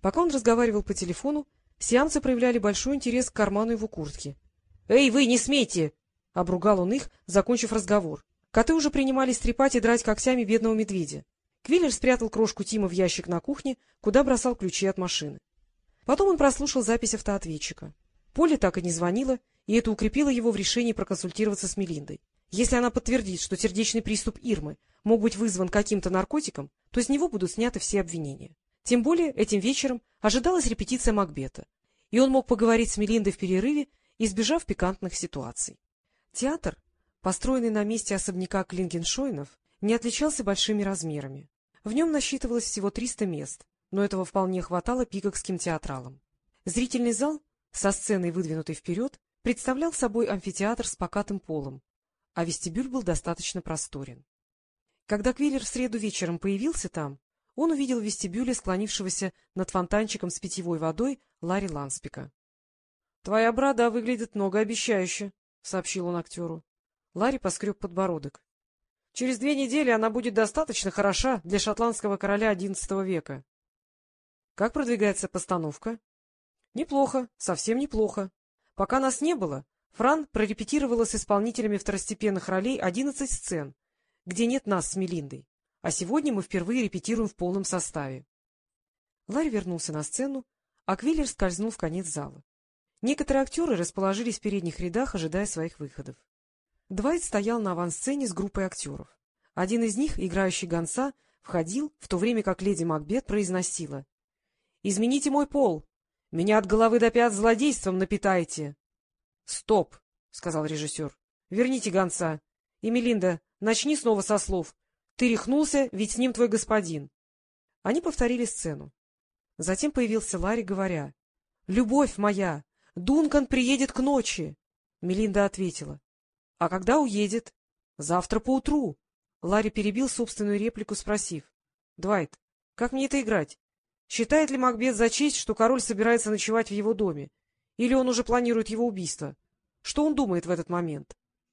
Пока он разговаривал по телефону, сиамцы проявляли большой интерес к карману его куртки. — Эй, вы, не смейте! — обругал он их, закончив разговор. Коты уже принимались трепать и драть когтями бедного медведя. Квиллер спрятал крошку Тима в ящик на кухне, куда бросал ключи от машины. Потом он прослушал запись автоответчика. Полли так и не звонила, и это укрепило его в решении проконсультироваться с Мелиндой. Если она подтвердит, что сердечный приступ Ирмы мог быть вызван каким-то наркотиком, то с него будут сняты все обвинения. Тем более этим вечером ожидалась репетиция Макбета, и он мог поговорить с Мелиндой в перерыве, избежав пикантных ситуаций. Театр, построенный на месте особняка Клингеншойнов, не отличался большими размерами. В нем насчитывалось всего 300 мест, но этого вполне хватало пикокским театралам. Зрительный зал, со сценой, выдвинутой вперед, представлял собой амфитеатр с покатым полом, а вестибюль был достаточно просторен. Когда Квиллер в среду вечером появился там, он увидел в вестибюле склонившегося над фонтанчиком с питьевой водой Ларри Ланспика. — Твоя борода выглядит многообещающе, — сообщил он актеру. Ларри поскреб подбородок. — Через 2 недели она будет достаточно хороша для шотландского короля XI века. — Как продвигается постановка? — Неплохо, совсем неплохо. Пока нас не было, Фран прорепетировала с исполнителями второстепенных ролей 11 сцен, где нет нас с Мелиндой, а сегодня мы впервые репетируем в полном составе. Ларри вернулся на сцену, а Квиллер скользнул в конец зала. Некоторые актеры расположились в передних рядах, ожидая своих выходов. Двайт стоял на авансцене с группой актеров. Один из них, играющий гонца, входил, в то время как леди Макбет произносила: — Измените мой пол! Меня от головы до пят злодейством напитайте! — Стоп! — сказал режиссер. — Верните гонца. И, Мелинда, начни снова со слов. Ты рехнулся, ведь с ним твой господин. Они повторили сцену. Затем появился Ларри, говоря: — Любовь моя! Дункан приедет к ночи! Мелинда ответила: — А когда уедет? — Завтра поутру. Ларри перебил собственную реплику, спросив: — Двайт, как мне это играть? Считает ли Макбет за честь, что король собирается ночевать в его доме? Или он уже планирует его убийство? Что он думает в этот момент?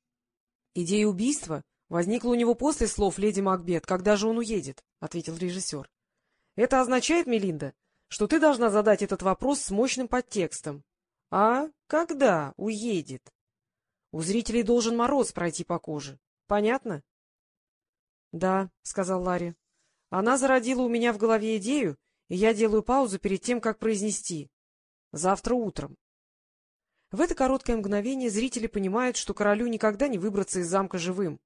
Идея убийства возникла у него после слов леди Макбет: «Когда же он уедет?» — ответил режиссер. — Это означает, Мелинда, что ты должна задать этот вопрос с мощным подтекстом. А когда уедет? У зрителей должен мороз пройти по коже. Понятно? — Да, — сказал Ларри. — Она зародила у меня в голове идею, и я делаю паузу перед тем, как произнести: завтра утром. В это короткое мгновение зрители понимают, что королю никогда не выбраться из замка живым.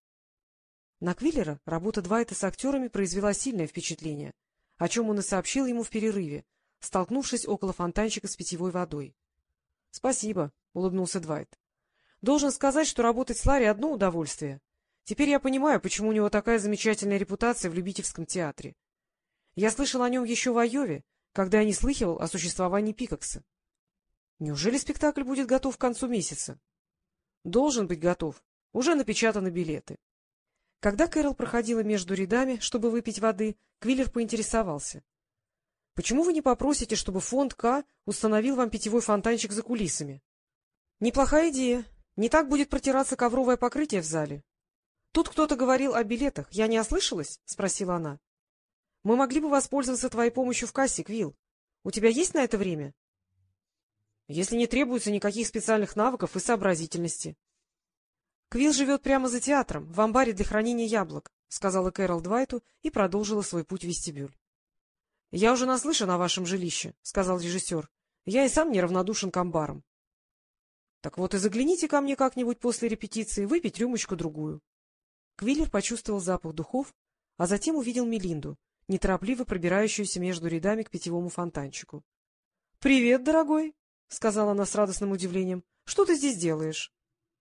На Квиллера работа Двайта с актерами произвела сильное впечатление, о чем он и сообщил ему в перерыве, столкнувшись около фонтанчика с питьевой водой. — Спасибо, — улыбнулся Двайт. — Должен сказать, что работать с Ларри — одно удовольствие. Теперь я понимаю, почему у него такая замечательная репутация в любительском театре. Я слышал о нем еще в Айове, когда я не слыхивал о существовании Пикокса. Неужели спектакль будет готов к концу месяца? — Должен быть готов. Уже напечатаны билеты. Когда Кэрол проходила между рядами, чтобы выпить воды, Квиллер поинтересовался: — Почему вы не попросите, чтобы фонд К установил вам питьевой фонтанчик за кулисами? — Неплохая идея. Не так будет протираться ковровое покрытие в зале. — Тут кто-то говорил о билетах. Я не ослышалась? — спросила она. — Мы могли бы воспользоваться твоей помощью в кассе, Квилл. У тебя есть на это время? — Если не требуется никаких специальных навыков и сообразительности. — Квилл живет прямо за театром, в амбаре для хранения яблок, — сказала Кэрол Двайту и продолжила свой путь в вестибюль. — Я уже наслышан о вашем жилище, — сказал режиссер. — Я и сам неравнодушен к амбарам. — Так вот и загляните ко мне как-нибудь после репетиции выпить рюмочку-другую. Квиллер почувствовал запах духов, а затем увидел Мелинду, неторопливо пробирающуюся между рядами к питьевому фонтанчику. — Привет, дорогой, — сказала она с радостным удивлением. — Что ты здесь делаешь?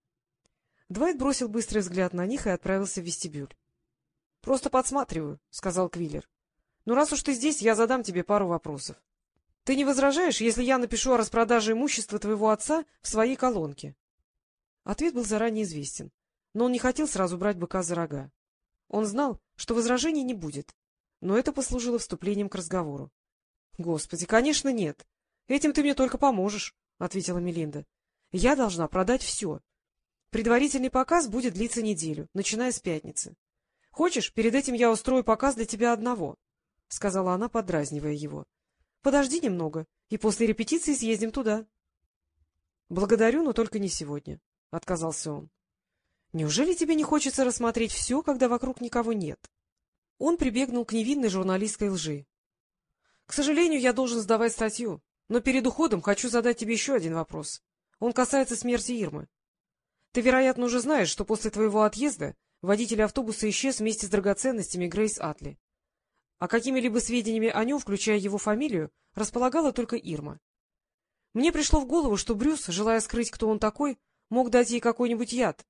Двайт бросил быстрый взгляд на них и отправился в вестибюль. — Просто подсматриваю, — сказал Квиллер. — Ну, раз уж ты здесь, я задам тебе пару вопросов. Ты не возражаешь, если я напишу о распродаже имущества твоего отца в своей колонке? Ответ был заранее известен, но он не хотел сразу брать быка за рога. Он знал, что возражений не будет, но это послужило вступлением к разговору. — Господи, конечно, нет. Этим ты мне только поможешь, — ответила Мелинда. — Я должна продать все. Предварительный показ будет длиться неделю, начиная с пятницы. Хочешь, перед этим я устрою показ для тебя одного? — сказала она, подразнивая его. Подожди немного, и после репетиции съездим туда. — Благодарю, но только не сегодня, — отказался он. — Неужели тебе не хочется рассмотреть все, когда вокруг никого нет? Он прибегнул к невинной журналистской лжи. — К сожалению, я должен сдавать статью, но перед уходом хочу задать тебе еще один вопрос. Он касается смерти Ирмы. Ты, вероятно, уже знаешь, что после твоего отъезда водитель автобуса исчез вместе с драгоценностями Грейс Атли. А какими-либо сведениями о нем, включая его фамилию, располагала только Ирма. Мне пришло в голову, что Брюс, желая скрыть, кто он такой, мог дать ей какой-нибудь яд.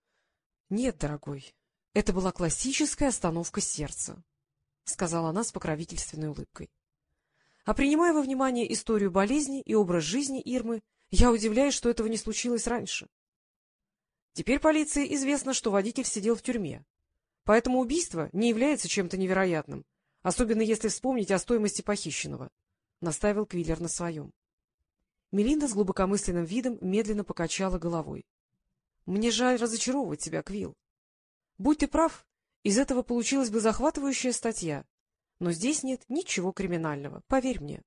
— Нет, дорогой, это была классическая остановка сердца, — сказала она с покровительственной улыбкой. А принимая во внимание историю болезни и образ жизни Ирмы, я удивляюсь, что этого не случилось раньше. Теперь полиции известно, что водитель сидел в тюрьме, поэтому убийство не является чем-то невероятным, особенно если вспомнить о стоимости похищенного, — настаивал Квиллер на своем. Мелинда с глубокомысленным видом медленно покачала головой. — Мне жаль разочаровывать тебя, Квилл. Будь ты прав, из этого получилась бы захватывающая статья, но здесь нет ничего криминального, поверь мне.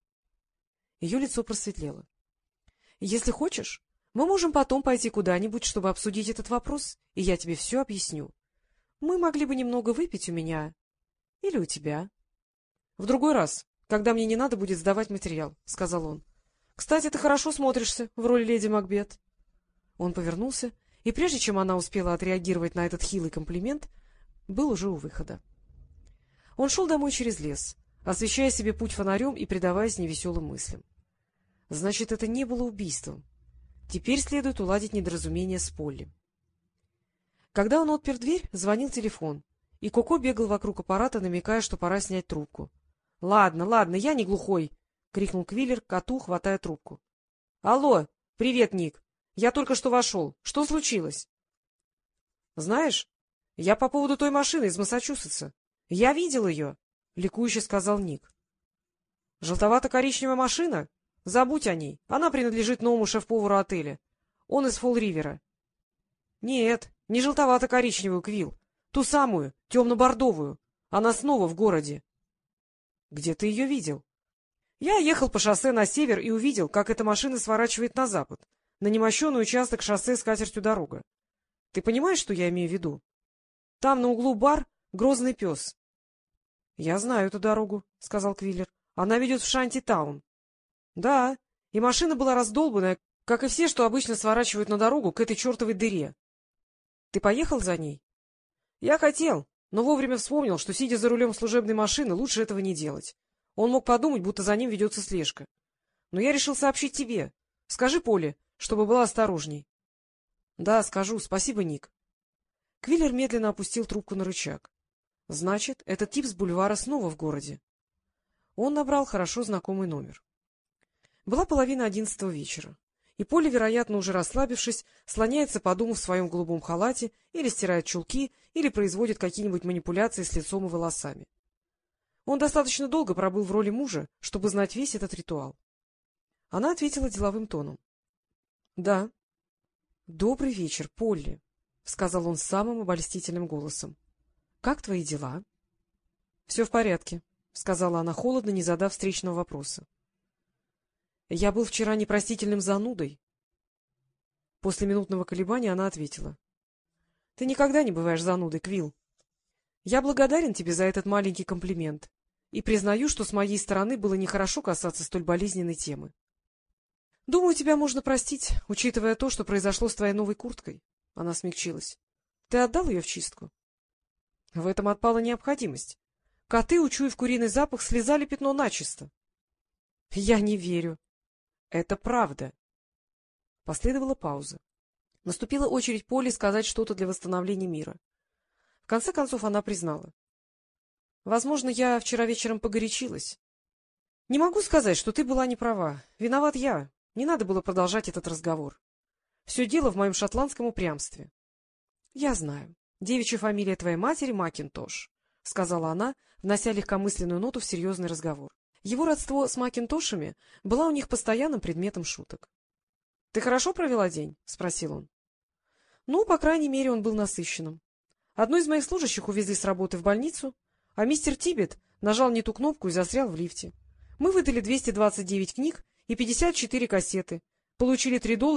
Ее лицо просветлело. — Если хочешь, мы можем потом пойти куда-нибудь, чтобы обсудить этот вопрос, и я тебе все объясню. Мы могли бы немного выпить у меня или у тебя. — В другой раз, когда мне не надо будет сдавать материал, — сказал он. — Кстати, ты хорошо смотришься в роли леди Макбет. Он повернулся, и прежде чем она успела отреагировать на этот хилый комплимент, был уже у выхода. Он шел домой через лес, освещая себе путь фонарем и предаваясь невеселым мыслям. Значит, это не было убийством. Теперь следует уладить недоразумение с Полли. Когда он отпер дверь, звонил телефон, и Коко бегал вокруг аппарата, намекая, что пора снять трубку. — Ладно, ладно, я не глухой! — крикнул Квиллер коту, хватая трубку. — Алло! Привет, Ник! Я только что вошел. Что случилось? — Знаешь, я по поводу той машины из Массачусетса. Я видел ее! — ликующе сказал Ник. — Желтовато-коричневая машина? Забудь о ней. Она принадлежит новому шеф-повару отеля. Он из Фолл-Ривера. — Нет, не желтовато-коричневую, Квилл. Ту самую, темно-бордовую. Она снова в городе. — Где ты ее видел? — Я ехал по шоссе на север и увидел, как эта машина сворачивает на запад, на немощенный участок шоссе с катертью дорога. Ты понимаешь, что я имею в виду? Там на углу бар «Грозный пес». — Я знаю эту дорогу, — сказал Квиллер. — Она ведет в Шанти-таун. — Да, и машина была раздолбанная, как и все, что обычно сворачивают на дорогу к этой чертовой дыре. — Ты поехал за ней? — Я хотел, но вовремя вспомнил, что, сидя за рулем служебной машины, лучше этого не делать. Он мог подумать, будто за ним ведется слежка. Но я решил сообщить тебе. Скажи Поле, чтобы была осторожней. — Да, скажу. Спасибо, Ник. Квиллер медленно опустил трубку на рычаг. Значит, этот тип с бульвара снова в городе. Он набрал хорошо знакомый номер. Была 10:30 вечера, и Поле, вероятно, уже расслабившись, слоняется по дому в своем голубом халате или стирает чулки, или производит какие-нибудь манипуляции с лицом и волосами. Он достаточно долго пробыл в роли мужа, чтобы знать весь этот ритуал. Она ответила деловым тоном. — Да. — Добрый вечер, Полли, — сказал он самым обольстительным голосом. — Как твои дела? — Все в порядке, — сказала она холодно, не задав встречного вопроса. — Я был вчера непростительным занудой. После минутного колебания она ответила. — Ты никогда не бываешь занудой, Квилл. Я благодарен тебе за этот маленький комплимент и признаю, что с моей стороны было нехорошо касаться столь болезненной темы. Думаю, тебя можно простить, учитывая то, что произошло с твоей новой курткой. Она смягчилась. Ты отдал ее в чистку? В этом отпала необходимость. Коты, учуяв куриный запах, слезали пятно начисто. Я не верю. Это правда. Последовала пауза. Наступила очередь Полли сказать что-то для восстановления мира. В конце концов она признала. — Возможно, я вчера вечером погорячилась. — Не могу сказать, что ты была не права. Виноват я. Не надо было продолжать этот разговор. Все дело в моем шотландском упрямстве. — Я знаю. Девичья фамилия твоей матери Макинтош, — сказала она, внося легкомысленную ноту в серьезный разговор. Его родство с Макинтошами было у них постоянным предметом шуток. — Ты хорошо провела день? — спросил он. — Ну, по крайней мере, он был насыщенным. Одну из моих служащих увезли с работы в больницу, а мистер Тибет нажал не ту кнопку и застрял в лифте. Мы выдали 229 книг и 54 кассеты, получили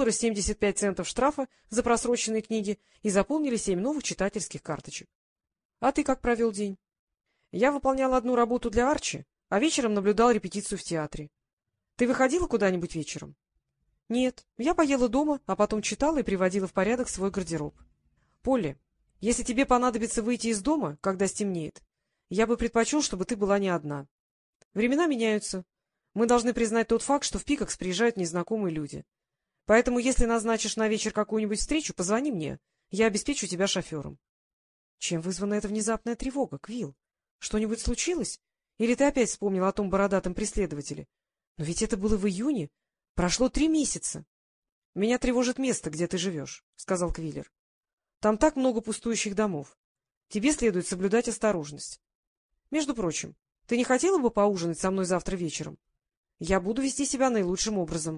$3.75 штрафа за просроченные книги и заполнили 7 новых читательских карточек. А ты как провел день? Я выполнял одну работу для Арчи, а вечером наблюдал репетицию в театре. Ты выходила куда-нибудь вечером? Нет, я поела дома, а потом читала и приводила в порядок свой гардероб. Полли, если тебе понадобится выйти из дома, когда стемнеет, я бы предпочел, чтобы ты была не одна. Времена меняются. Мы должны признать тот факт, что в Пикакс приезжают незнакомые люди. Поэтому, если назначишь на вечер какую-нибудь встречу, позвони мне. Я обеспечу тебя шофером. Чем вызвана эта внезапная тревога, Квилл? Что-нибудь случилось? Или ты опять вспомнил о том бородатом преследователе? Но ведь это было в июне. Прошло 3 месяца. — Меня тревожит место, где ты живешь, — сказал Квиллер. — Там так много пустующих домов. Тебе следует соблюдать осторожность. Между прочим, ты не хотела бы поужинать со мной завтра вечером? Я буду вести себя наилучшим образом.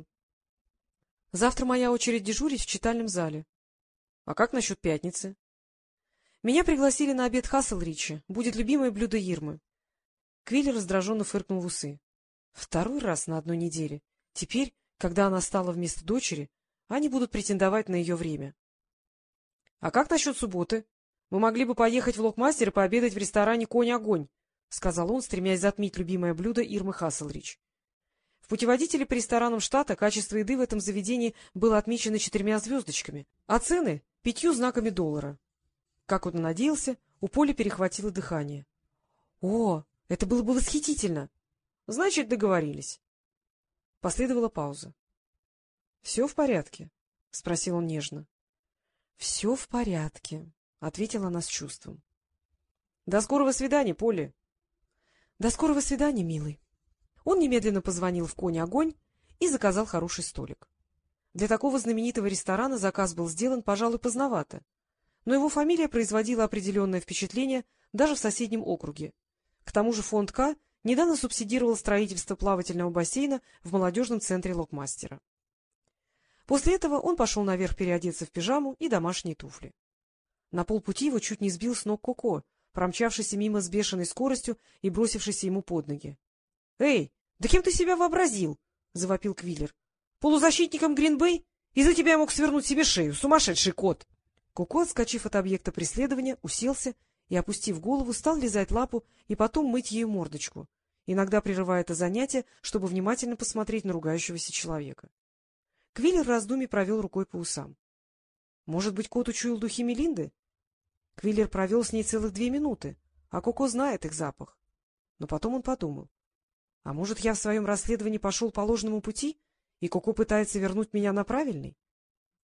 Завтра моя очередь дежурить в читальном зале. А как насчет пятницы? Меня пригласили на обед Хасселричи. Будет любимое блюдо Ирмы. Квиллер раздраженно фыркнул в усы. 2-й раз на одной неделе. Теперь, когда она стала вместо дочери, они будут претендовать на ее время. — А как насчет субботы? Мы могли бы поехать в Локмастер и пообедать в ресторане «Конь-огонь», — сказал он, стремясь затмить любимое блюдо Ирмы Хасселрич. В путеводителе по ресторанам штата качество еды в этом заведении было отмечено 4 звездочками, а цены — 5 знаками $. Как он и надеялся, у Поли перехватило дыхание. — О, это было бы восхитительно! — Значит, договорились. Последовала пауза. — Все в порядке? — спросил он нежно. — Все в порядке, — ответила она с чувством. — До скорого свидания, Полли. — До скорого свидания, милый. Он немедленно позвонил в «Конь-огонь» и заказал хороший столик. Для такого знаменитого ресторана заказ был сделан, пожалуй, поздновато, но его фамилия производила определенное впечатление даже в соседнем округе. К тому же фонд К недавно субсидировал строительство плавательного бассейна в молодежном центре Локмастера. После этого он пошел наверх переодеться в пижаму и домашние туфли. На полпути его чуть не сбил с ног Коко, промчавшийся мимо с бешеной скоростью и бросившийся ему под ноги. — Эй, да кем ты себя вообразил? — завопил Квиллер. — Полузащитником Грин-Бэй? Из-за тебя я мог свернуть себе шею, сумасшедший кот! Коко, отскочив от объекта преследования, уселся и, опустив голову, стал лизать лапу и потом мыть ею мордочку, иногда прерывая это занятие, чтобы внимательно посмотреть на ругающегося человека. Квиллер в раздумье провел рукой по усам. Может быть, кот учуял духи Мелинды? Квиллер провел с ней целых 2 минуты, а Коко знает их запах. Но потом он подумал. А может, я в своем расследовании пошел по ложному пути, и Коко пытается вернуть меня на правильный?